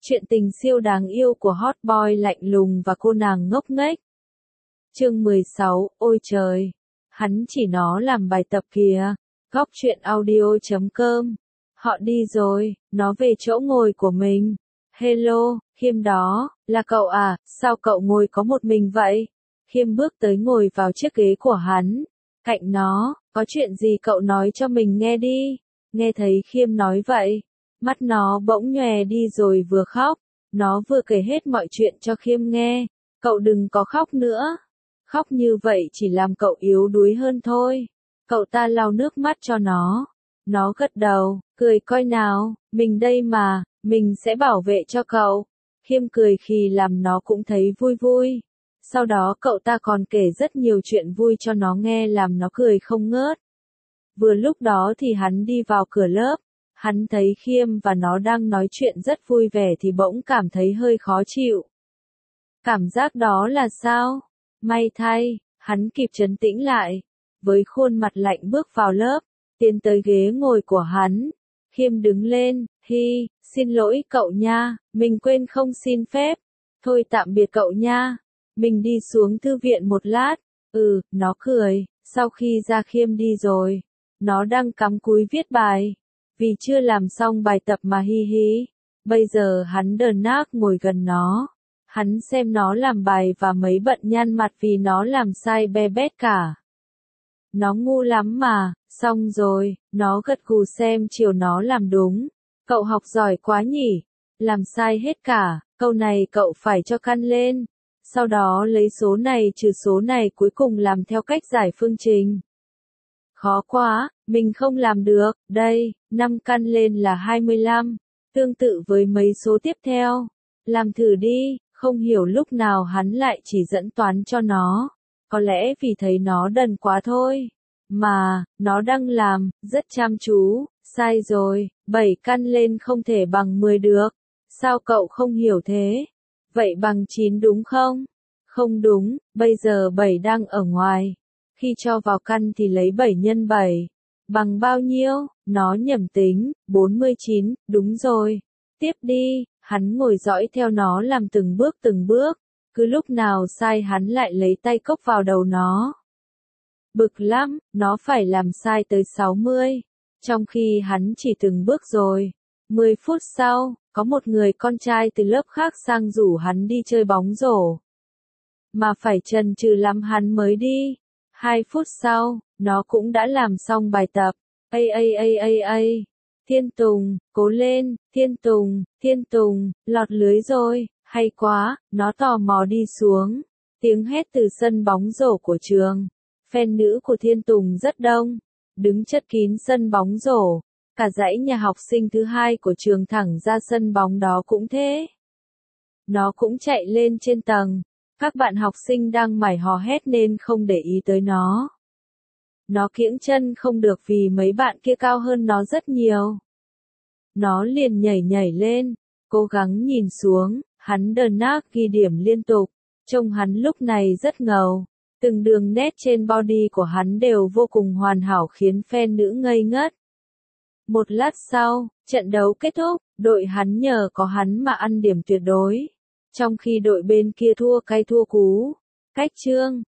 Chuyện tình siêu đáng yêu của hot boy lạnh lùng và cô nàng ngốc nghếch. Chương 16, ôi trời, hắn chỉ nó làm bài tập kìa. Góc truyện audio.com. Họ đi rồi, nó về chỗ ngồi của mình. Hello, Khiêm đó, là cậu à, sao cậu ngồi có một mình vậy? Khiêm bước tới ngồi vào chiếc ghế của hắn. Cạnh nó, có chuyện gì cậu nói cho mình nghe đi. Nghe thấy Khiêm nói vậy, mắt nó bỗng nhòe đi rồi vừa khóc. Nó vừa kể hết mọi chuyện cho Khiêm nghe. Cậu đừng có khóc nữa. Khóc như vậy chỉ làm cậu yếu đuối hơn thôi. Cậu ta lau nước mắt cho nó. Nó gật đầu, cười coi nào, mình đây mà, mình sẽ bảo vệ cho cậu. Khiêm cười khi làm nó cũng thấy vui vui. Sau đó cậu ta còn kể rất nhiều chuyện vui cho nó nghe làm nó cười không ngớt. Vừa lúc đó thì hắn đi vào cửa lớp. Hắn thấy Khiêm và nó đang nói chuyện rất vui vẻ thì bỗng cảm thấy hơi khó chịu. Cảm giác đó là sao? May thay, hắn kịp trấn tĩnh lại. Với khuôn mặt lạnh bước vào lớp, tiến tới ghế ngồi của hắn. Khiêm đứng lên, xin lỗi cậu nha, mình quên không xin phép. Thôi tạm biệt cậu nha, mình đi xuống thư viện một lát. Nó cười, sau khi ra Khiêm đi rồi. Nó đang cắm cúi viết bài. Vì chưa làm xong bài tập mà hi. Bây giờ hắn đờn nác ngồi gần nó. Hắn xem nó làm bài và mấy bận nhăn mặt vì nó làm sai be bét cả. Nó ngu lắm mà, xong rồi, nó gật gù xem chiều nó làm đúng. Cậu học giỏi quá nhỉ, làm sai hết cả, câu này cậu phải cho căn lên. Sau đó lấy số này trừ số này cuối cùng làm theo cách giải phương trình. Khó quá, mình không làm được, đây, 5 căn lên là 25, tương tự với mấy số tiếp theo. Làm thử đi, không hiểu lúc nào hắn lại chỉ dẫn toán cho nó. Có lẽ vì thấy nó đần quá thôi. Mà, nó đang làm, rất chăm chú, sai rồi, 7 căn lên không thể bằng 10 được. Sao cậu không hiểu thế? Vậy bằng 9 đúng không? Không đúng, bây giờ 7 đang ở ngoài. Khi cho vào căn thì lấy 7 nhân 7. Bằng bao nhiêu? Nó nhẩm tính, 49, đúng rồi. Tiếp đi, hắn ngồi dõi theo nó làm từng bước. Cứ lúc nào sai hắn lại lấy tay cốc vào đầu nó. Bực lắm, nó phải làm sai tới 60. Trong khi hắn chỉ từng bước rồi. 10 phút sau, có một người con trai từ lớp khác sang rủ hắn đi chơi bóng rổ. Mà phải chần chừ lắm hắn mới đi. 2 phút sau, nó cũng đã làm xong bài tập. Thiên Tùng, cố lên, Thiên Tùng, lọt lưới rồi, hay quá, nó tò mò đi xuống. Tiếng hét từ sân bóng rổ của trường. Fan nữ của Thiên Tùng rất đông, đứng chất kín sân bóng rổ. Cả dãy nhà học sinh thứ hai của trường thẳng ra sân bóng đó cũng thế. Nó cũng chạy lên trên tầng. Các bạn học sinh đang mải hò hét nên không để ý tới nó. Nó kiễng chân không được vì mấy bạn kia cao hơn nó rất nhiều. Nó liền nhảy lên, cố gắng nhìn xuống, hắn đờn nác ghi điểm liên tục. Trông hắn lúc này rất ngầu. Từng đường nét trên body của hắn đều vô cùng hoàn hảo khiến fan nữ ngây ngất. Một lát sau, trận đấu kết thúc, đội hắn nhờ có hắn mà ăn điểm tuyệt đối. Trong khi đội bên kia thua cay thua cú. Cách chương